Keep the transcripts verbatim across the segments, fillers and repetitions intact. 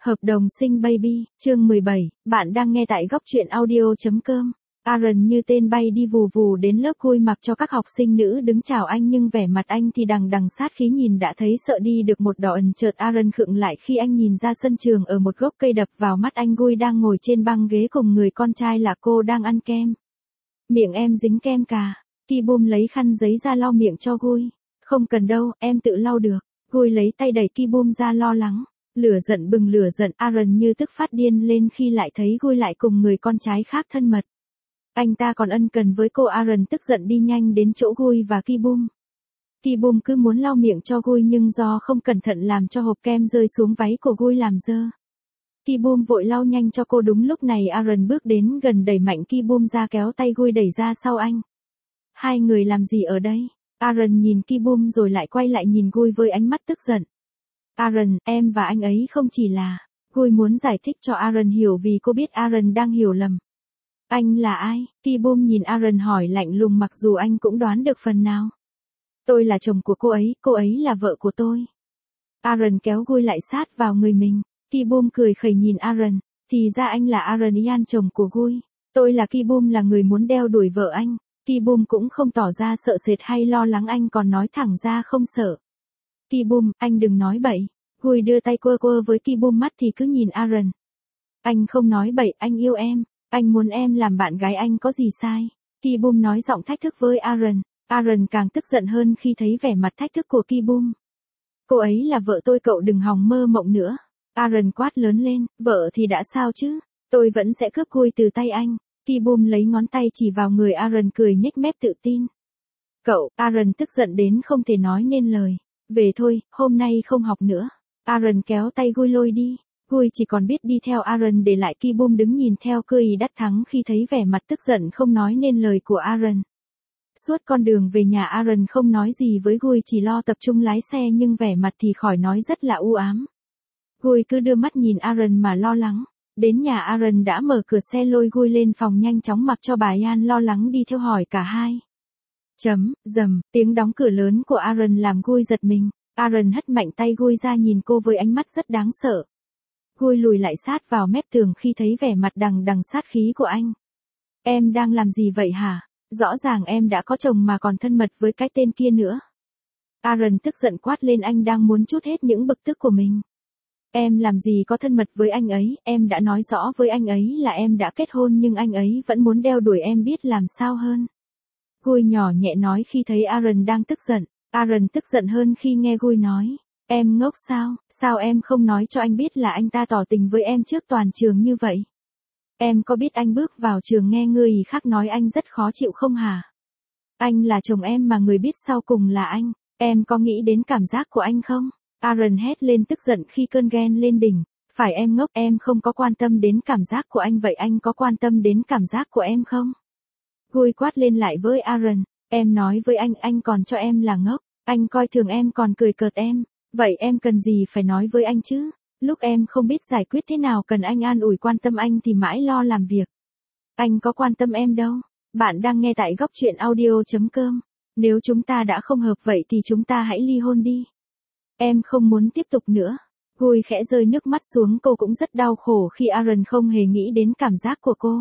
Hợp đồng sinh baby, chương mười bảy, bạn đang nghe tại góc truyện audio.com. Aaron như tên bay đi vù vù đến lớp Gui mặc cho các học sinh nữ đứng chào anh nhưng vẻ mặt anh thì đằng đằng sát khí nhìn đã thấy sợ đi được một đoạn. Chợt Aaron khựng lại khi anh nhìn ra sân trường, ở một gốc cây đập vào mắt anh Gui đang ngồi trên băng ghế cùng người con trai là cô đang ăn kem. Miệng em dính kem cà. Ki-bum lấy khăn giấy ra lau miệng cho Gui. Không cần đâu, em tự lau được. Gui lấy tay đẩy Ki-bum ra lo lắng. Lửa giận bừng lửa giận, Aaron như tức phát điên lên khi lại thấy Gui lại cùng người con trai khác thân mật. Anh ta còn ân cần với cô. Aaron tức giận đi nhanh đến chỗ Gui và Ki-bum. Ki-bum cứ muốn lau miệng cho Gui nhưng do không cẩn thận làm cho hộp kem rơi xuống váy của Gui làm dơ. Ki-bum vội lau nhanh cho cô. Đúng lúc này Aaron bước đến gần đẩy mạnh Ki-bum ra, kéo tay Gui đẩy ra sau anh. Hai người làm gì ở đây? Aaron nhìn Ki-bum rồi lại quay lại nhìn Gui với ánh mắt tức giận. Aaron, em và anh ấy không chỉ là... Gui muốn giải thích cho Aaron hiểu vì cô biết Aaron đang hiểu lầm. Anh là ai? Ki-bum nhìn Aaron hỏi lạnh lùng mặc dù anh cũng đoán được phần nào. Tôi là chồng của cô ấy, cô ấy là vợ của tôi. Aaron kéo Gui lại sát vào người mình. Ki-bum cười khẩy nhìn Aaron. Thì ra anh là Aaron Ian, chồng của Gui. Tôi là Ki-bum, là người muốn đeo đuổi vợ anh. Ki-bum cũng không tỏ ra sợ sệt hay lo lắng, anh còn nói thẳng ra không sợ. Ki-bum, anh đừng nói bậy. Gui đưa tay quơ quơ với Ki-bum, mắt thì cứ nhìn Aaron. Anh không nói bậy, anh yêu em. Anh muốn em làm bạn gái anh có gì sai. Ki-bum nói giọng thách thức với Aaron. Aaron càng tức giận hơn khi thấy vẻ mặt thách thức của Ki-bum. Cô ấy là vợ tôi, cậu đừng hòng mơ mộng nữa. Aaron quát lớn lên. Vợ thì đã sao chứ. Tôi vẫn sẽ cướp Gui từ tay anh. Ki-bum lấy ngón tay chỉ vào người Aaron, cười nhếch mép tự tin. Cậu, Aaron tức giận đến không thể nói nên lời. Về thôi, hôm nay không học nữa. Aaron kéo tay Gui lôi đi. Gui chỉ còn biết đi theo Aaron, để lại Ki-bum đứng nhìn theo cười đắc thắng khi thấy vẻ mặt tức giận không nói nên lời của Aaron. Suốt con đường về nhà Aaron không nói gì với Gui, chỉ lo tập trung lái xe nhưng vẻ mặt thì khỏi nói rất là u ám. Gui cứ đưa mắt nhìn Aaron mà lo lắng. Đến nhà Aaron đã mở cửa xe lôi Gui lên phòng nhanh chóng, mặc cho bà Ian lo lắng đi theo hỏi cả hai. Chấm, dầm, tiếng đóng cửa lớn của Aaron làm Gui giật mình. Aaron hất mạnh tay Gui ra, nhìn cô với ánh mắt rất đáng sợ. Gui lùi lại sát vào mép tường khi thấy vẻ mặt đằng đằng sát khí của anh. Em đang làm gì vậy hả? Rõ ràng em đã có chồng mà còn thân mật với cái tên kia nữa. Aaron tức giận quát lên, anh đang muốn trút hết những bực tức của mình. Em làm gì có thân mật với anh ấy, em đã nói rõ với anh ấy là em đã kết hôn nhưng anh ấy vẫn muốn đeo đuổi em, biết làm sao hơn. Gui nhỏ nhẹ nói khi thấy Aaron đang tức giận. Aaron tức giận hơn khi nghe Gui nói. Em ngốc sao, sao em không nói cho anh biết là anh ta tỏ tình với em trước toàn trường như vậy? Em có biết anh bước vào trường nghe người khác nói anh rất khó chịu không hả? Anh là chồng em mà người biết sau cùng là anh, em có nghĩ đến cảm giác của anh không? Aaron hét lên tức giận khi cơn ghen lên đỉnh. Phải em ngốc, em không có quan tâm đến cảm giác của anh, vậy anh có quan tâm đến cảm giác của em không? Gui quát lên lại với Aaron. Em nói với anh, anh còn cho em là ngốc. Anh coi thường em còn cười cợt em. Vậy em cần gì phải nói với anh chứ? Lúc em không biết giải quyết thế nào cần anh an ủi quan tâm anh thì mãi lo làm việc. Anh có quan tâm em đâu. Bạn đang nghe tại góc truyện audio.com. Nếu chúng ta đã không hợp vậy thì chúng ta hãy ly hôn đi. Em không muốn tiếp tục nữa. Gui khẽ rơi nước mắt xuống, cô cũng rất đau khổ khi Aaron không hề nghĩ đến cảm giác của cô.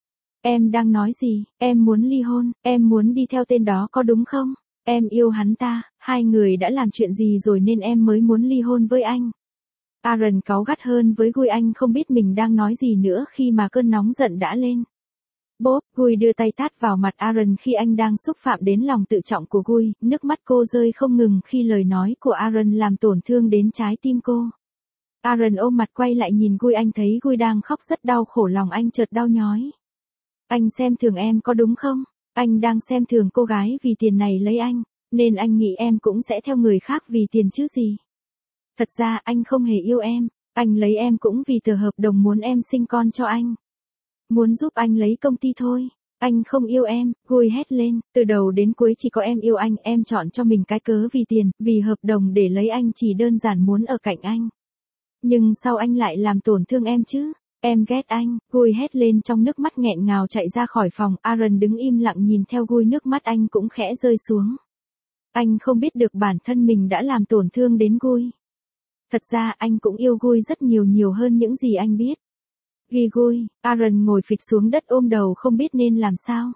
Em đang nói gì? Em muốn ly hôn, em muốn đi theo tên đó có đúng không? Em yêu hắn ta, hai người đã làm chuyện gì rồi nên em mới muốn ly hôn với anh. Aaron cáu gắt hơn với Gui, anh không biết mình đang nói gì nữa khi mà cơn nóng giận đã lên. Bốp, Gui đưa tay tát vào mặt Aaron khi anh đang xúc phạm đến lòng tự trọng của Gui, nước mắt cô rơi không ngừng khi lời nói của Aaron làm tổn thương đến trái tim cô. Aaron ôm mặt quay lại nhìn Gui, anh thấy Gui đang khóc rất đau khổ, lòng anh chợt đau nhói. Anh xem thường em có đúng không? Anh đang xem thường cô gái vì tiền này lấy anh, nên anh nghĩ em cũng sẽ theo người khác vì tiền chứ gì. Thật ra anh không hề yêu em, anh lấy em cũng vì tờ hợp đồng muốn em sinh con cho anh. Muốn giúp anh lấy công ty thôi. Anh không yêu em, Gui hét lên, từ đầu đến cuối chỉ có em yêu anh, em chọn cho mình cái cớ vì tiền, vì hợp đồng để lấy anh, chỉ đơn giản muốn ở cạnh anh. Nhưng sao anh lại làm tổn thương em chứ? Em ghét anh, Gui hét lên trong nước mắt nghẹn ngào chạy ra khỏi phòng. Aaron đứng im lặng nhìn theo Gui, nước mắt anh cũng khẽ rơi xuống. Anh không biết được bản thân mình đã làm tổn thương đến Gui. Thật ra anh cũng yêu Gui rất nhiều nhiều hơn những gì anh biết. Ghi Gui, Aaron ngồi phịch xuống đất ôm đầu không biết nên làm sao.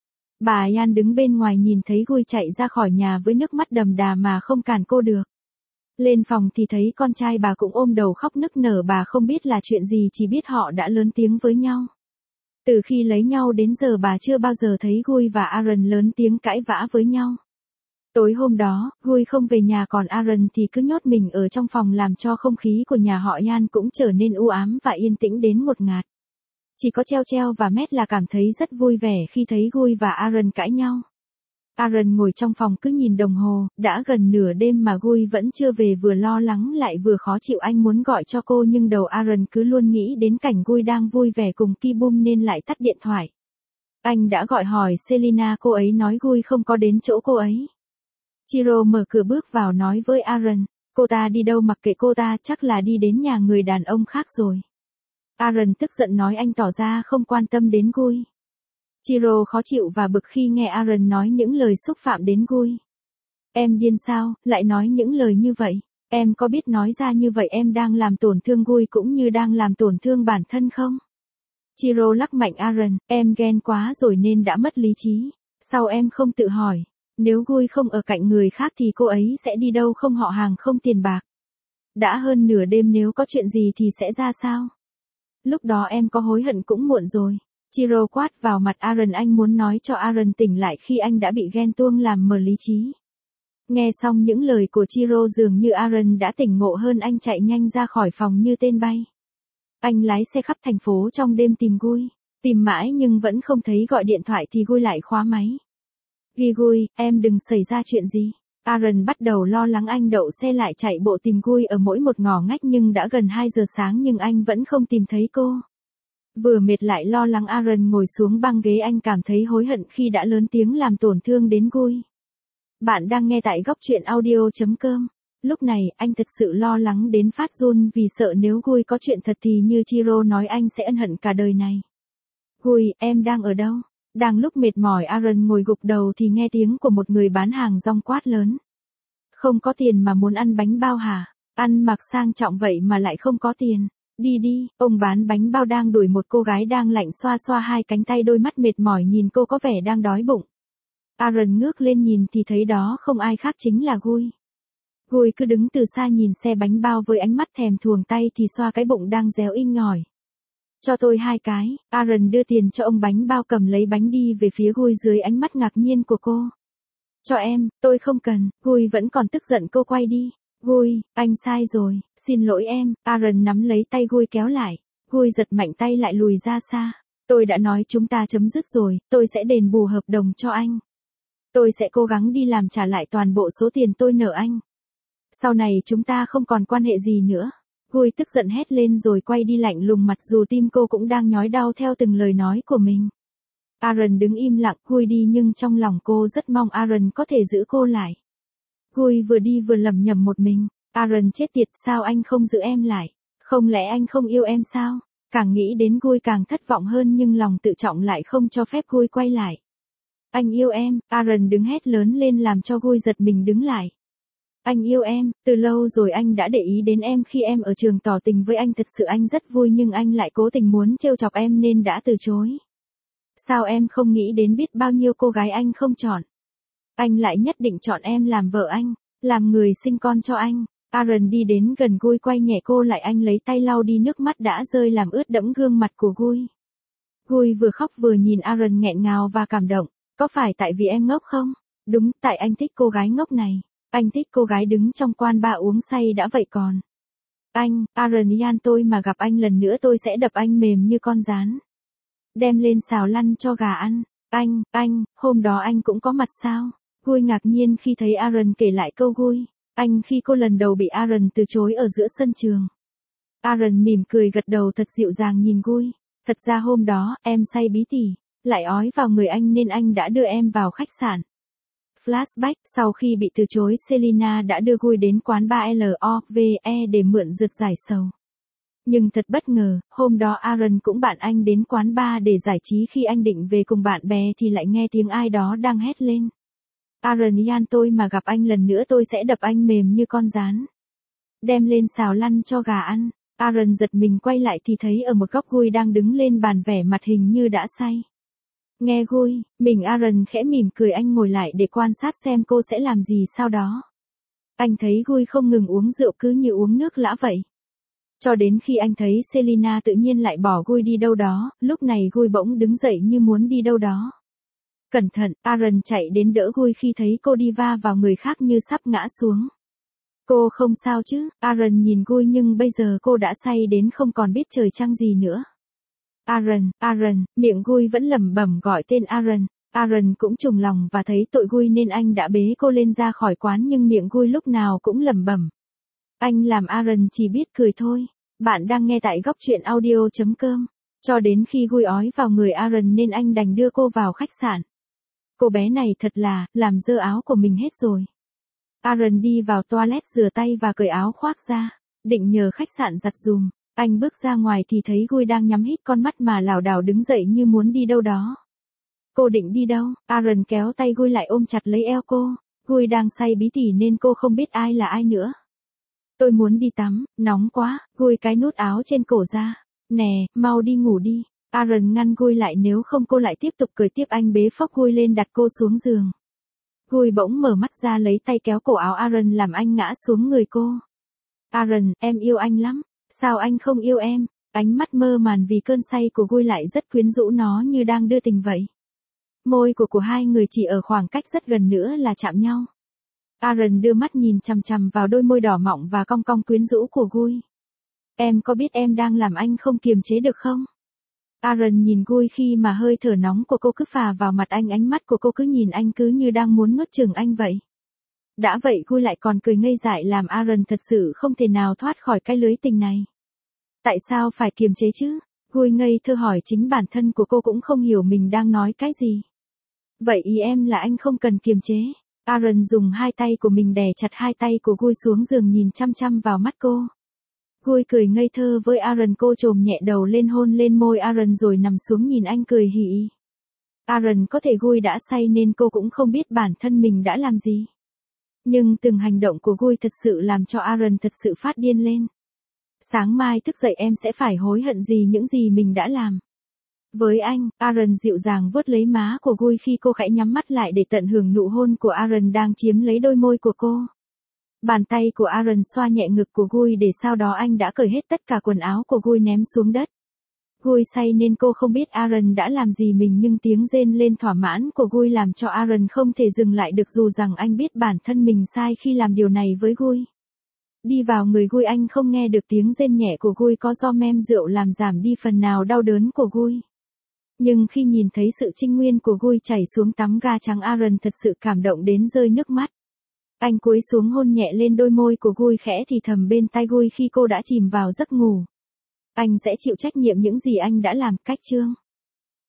Bà Yan đứng bên ngoài nhìn thấy Gui chạy ra khỏi nhà với nước mắt đầm đà mà không cản cô được. Lên phòng thì thấy con trai bà cũng ôm đầu khóc nức nở, bà không biết là chuyện gì, chỉ biết họ đã lớn tiếng với nhau. Từ khi lấy nhau đến giờ bà chưa bao giờ thấy Gui và Aaron lớn tiếng cãi vã với nhau. Tối hôm đó, Gui không về nhà còn Aaron thì cứ nhốt mình ở trong phòng làm cho không khí của nhà họ Yan cũng trở nên u ám và yên tĩnh đến ngột ngạt. Chỉ có Treo Treo và Matt là cảm thấy rất vui vẻ khi thấy Gui và Aaron cãi nhau. Aaron ngồi trong phòng cứ nhìn đồng hồ, đã gần nửa đêm mà Gui vẫn chưa về, vừa lo lắng lại vừa khó chịu. Anh muốn gọi cho cô nhưng đầu Aaron cứ luôn nghĩ đến cảnh Gui đang vui vẻ cùng Ki-bum nên lại tắt điện thoại. Anh đã gọi hỏi Selina, cô ấy nói Gui không có đến chỗ cô ấy. Chiro mở cửa bước vào nói với Aaron, cô ta đi đâu mặc kệ cô ta, chắc là đi đến nhà người đàn ông khác rồi. Aaron tức giận nói anh tỏ ra không quan tâm đến Gui. Chiro khó chịu và bực khi nghe Aaron nói những lời xúc phạm đến Gui. Em điên sao, lại nói những lời như vậy, em có biết nói ra như vậy em đang làm tổn thương Gui cũng như đang làm tổn thương bản thân không? Chiro lắc mạnh Aaron, em ghen quá rồi nên đã mất lý trí. Sao em không tự hỏi, nếu Gui không ở cạnh người khác thì cô ấy sẽ đi đâu, không họ hàng không tiền bạc? Đã hơn nửa đêm, nếu có chuyện gì thì sẽ ra sao? Lúc đó em có hối hận cũng muộn rồi. Chiro quát vào mặt Aaron, anh muốn nói cho Aaron tỉnh lại khi anh đã bị ghen tuông làm mờ lý trí. Nghe xong những lời của Chiro dường như Aaron đã tỉnh ngộ hơn, anh chạy nhanh ra khỏi phòng như tên bay. Anh lái xe khắp thành phố trong đêm tìm Gui, tìm mãi nhưng vẫn không thấy, gọi điện thoại thì Gui lại khóa máy. Ghi Gui, em đừng xảy ra chuyện gì. Aaron bắt đầu lo lắng, anh đậu xe lại chạy bộ tìm Gui ở mỗi một ngõ ngách nhưng đã gần hai giờ sáng nhưng anh vẫn không tìm thấy cô. Vừa mệt lại lo lắng, Aaron ngồi xuống băng ghế, anh cảm thấy hối hận khi đã lớn tiếng làm tổn thương đến Gui. Bạn đang nghe tại góc truyện audio chấm com. Lúc này, anh thật sự lo lắng đến phát run vì sợ nếu Gui có chuyện thật thì như Chiro nói anh sẽ ân hận cả đời này. Gui, em đang ở đâu? Đang lúc mệt mỏi Aaron ngồi gục đầu thì nghe tiếng của một người bán hàng rong quát lớn. Không có tiền mà muốn ăn bánh bao hả? Ăn mặc sang trọng vậy mà lại không có tiền. Đi đi, ông bán bánh bao đang đuổi một cô gái đang lạnh xoa xoa hai cánh tay, đôi mắt mệt mỏi nhìn cô có vẻ đang đói bụng. Aaron ngước lên nhìn thì thấy đó không ai khác chính là Gui. Gui cứ đứng từ xa nhìn xe bánh bao với ánh mắt thèm thuồng, tay thì xoa cái bụng đang réo inh ỏi. Cho tôi hai cái. Aaron đưa tiền cho ông bánh bao, cầm lấy bánh đi về phía Gui dưới ánh mắt ngạc nhiên của cô. Cho em, tôi không cần. Gui vẫn còn tức giận, cô quay đi. Gui, anh sai rồi, xin lỗi em. Aaron nắm lấy tay Gui kéo lại. Gui giật mạnh tay lại lùi ra xa. Tôi đã nói chúng ta chấm dứt rồi, tôi sẽ đền bù hợp đồng cho anh. Tôi sẽ cố gắng đi làm trả lại toàn bộ số tiền tôi nợ anh. Sau này chúng ta không còn quan hệ gì nữa. Gui tức giận hét lên rồi quay đi lạnh lùng mặt, dù tim cô cũng đang nhói đau theo từng lời nói của mình. Aaron đứng im lặng, Gui đi nhưng trong lòng cô rất mong Aaron có thể giữ cô lại. Gui vừa đi vừa lẩm nhẩm một mình, Aaron chết tiệt, sao anh không giữ em lại? Không lẽ anh không yêu em sao? Càng nghĩ đến Gui càng thất vọng hơn nhưng lòng tự trọng lại không cho phép Gui quay lại. Anh yêu em, Aaron đứng hét lớn lên làm cho Gui giật mình đứng lại. Anh yêu em, từ lâu rồi anh đã để ý đến em khi em ở trường tỏ tình với anh, thật sự anh rất vui nhưng anh lại cố tình muốn trêu chọc em nên đã từ chối. Sao em không nghĩ đến biết bao nhiêu cô gái anh không chọn? Anh lại nhất định chọn em làm vợ anh, làm người sinh con cho anh. Aaron đi đến gần Gui quay nhẹ cô lại, anh lấy tay lau đi nước mắt đã rơi làm ướt đẫm gương mặt của Gui. Gui vừa khóc vừa nhìn Aaron nghẹn ngào và cảm động. Có phải tại vì em ngốc không? Đúng, tại anh thích cô gái ngốc này. Anh thích cô gái đứng trong quán bar uống say đã vậy còn. Anh, Aaron Yan, tôi mà gặp anh lần nữa tôi sẽ đập anh mềm như con gián. Đem lên xào lăn cho gà ăn. Anh, anh, hôm đó anh cũng có mặt sao? Gui ngạc nhiên khi thấy Aaron kể lại câu Gui. Anh khi cô lần đầu bị Aaron từ chối ở giữa sân trường. Aaron mỉm cười gật đầu thật dịu dàng nhìn Gui. Thật ra hôm đó, em say bí tỉ, lại ói vào người anh nên anh đã đưa em vào khách sạn. Flashback, sau khi bị từ chối, Selina đã đưa Gui đến quán bar Love để mượn rượt giải sầu. Nhưng thật bất ngờ, hôm đó Aaron cũng bạn anh đến quán bar để giải trí, khi anh định về cùng bạn bè thì lại nghe tiếng ai đó đang hét lên. Aaron Yan, tôi mà gặp anh lần nữa tôi sẽ đập anh mềm như con gián. đem lên xào lăn cho gà ăn. Aaron giật mình quay lại thì thấy ở một góc Gui đang đứng lên bàn vẻ mặt hình như đã say. Nghe Gui, mình Aaron khẽ mỉm cười, anh ngồi lại để quan sát xem cô sẽ làm gì sau đó. Anh thấy Gui không ngừng uống rượu cứ như uống nước lã vậy. Cho đến khi anh thấy Selina tự nhiên lại bỏ Gui đi đâu đó, lúc này Gui bỗng đứng dậy như muốn đi đâu đó. Cẩn thận, Aaron chạy đến đỡ Gui khi thấy cô đi va vào người khác như sắp ngã xuống. Cô không sao chứ? Aaron nhìn Gui nhưng bây giờ cô đã say đến không còn biết trời trăng gì nữa. Aaron, Aaron, miệng Gui vẫn lẩm bẩm gọi tên Aaron. Aaron cũng trùng lòng và thấy tội Gui nên anh đã bế cô lên ra khỏi quán nhưng miệng Gui lúc nào cũng lẩm bẩm. Anh làm Aaron chỉ biết cười thôi. Bạn đang nghe tại góc truyện audio chấm com. Cho đến khi Gui ói vào người Aaron nên anh đành đưa cô vào khách sạn. Cô bé này thật là, làm dơ áo của mình hết rồi. Aaron đi vào toilet rửa tay và cởi áo khoác ra, định nhờ khách sạn giặt giùm. Anh bước ra ngoài thì thấy Gui đang nhắm hít con mắt mà lảo đảo đứng dậy như muốn đi đâu đó. Cô định đi đâu? Aaron kéo tay Gui lại ôm chặt lấy eo cô. Gui đang say bí tỉ nên cô không biết ai là ai nữa. Tôi muốn đi tắm, nóng quá. Gui cái nút áo trên cổ ra. Nè, mau đi ngủ đi. Aaron ngăn Gui lại nếu không cô lại tiếp tục cười tiếp. Anh bế phóc Gui lên đặt cô xuống giường. Gui bỗng mở mắt ra lấy tay kéo cổ áo Aaron làm anh ngã xuống người cô. Aaron, em yêu anh lắm. Sao anh không yêu em? Ánh mắt mơ màn vì cơn say của Gui lại rất quyến rũ, nó như đang đưa tình vậy. Môi của của hai người chỉ ở khoảng cách rất gần nữa là chạm nhau. Aaron đưa mắt nhìn chằm chằm vào đôi môi đỏ mọng và cong cong quyến rũ của Gui. Em có biết em đang làm anh không kiềm chế được không? Aaron nhìn Gui khi mà hơi thở nóng của cô cứ phà vào mặt anh, ánh mắt của cô cứ nhìn anh cứ như đang muốn nuốt chửng anh vậy. Đã vậy Gui lại còn cười ngây dại làm Aaron thật sự không thể nào thoát khỏi cái lưới tình này. Tại sao phải kiềm chế chứ? Gui ngây thơ hỏi, chính bản thân của cô cũng không hiểu mình đang nói cái gì. Vậy ý em là anh không cần kiềm chế. Aaron dùng hai tay của mình đè chặt hai tay của Gui xuống giường nhìn chăm chăm vào mắt cô. Gui cười ngây thơ với Aaron, cô chồm nhẹ đầu lên hôn lên môi Aaron rồi nằm xuống nhìn anh cười hỉ hỉ. Aaron có thể Gui đã say nên cô cũng không biết bản thân mình đã làm gì. Nhưng từng hành động của Gui thật sự làm cho Aaron thật sự phát điên lên. Sáng mai thức dậy em sẽ phải hối hận gì những gì mình đã làm. Với anh, Aaron dịu dàng vuốt lấy má của Gui khi cô khẽ nhắm mắt lại để tận hưởng nụ hôn của Aaron đang chiếm lấy đôi môi của cô. Bàn tay của Aaron xoa nhẹ ngực của Gui để sau đó anh đã cởi hết tất cả quần áo của Gui ném xuống đất. Gui say nên cô không biết Aaron đã làm gì mình nhưng tiếng rên lên thỏa mãn của Gui làm cho Aaron không thể dừng lại được dù rằng anh biết bản thân mình sai khi làm điều này với Gui. Đi vào người Gui anh không nghe được tiếng rên nhẹ của Gui có do mem rượu làm giảm đi phần nào đau đớn của Gui. Nhưng khi nhìn thấy sự trinh nguyên của Gui chảy xuống tắm ga trắng Aaron thật sự cảm động đến rơi nước mắt. Anh cúi xuống hôn nhẹ lên đôi môi của Gui khẽ thì thầm bên tai Gui khi cô đã chìm vào giấc ngủ. Anh sẽ chịu trách nhiệm những gì anh đã làm. Cách chương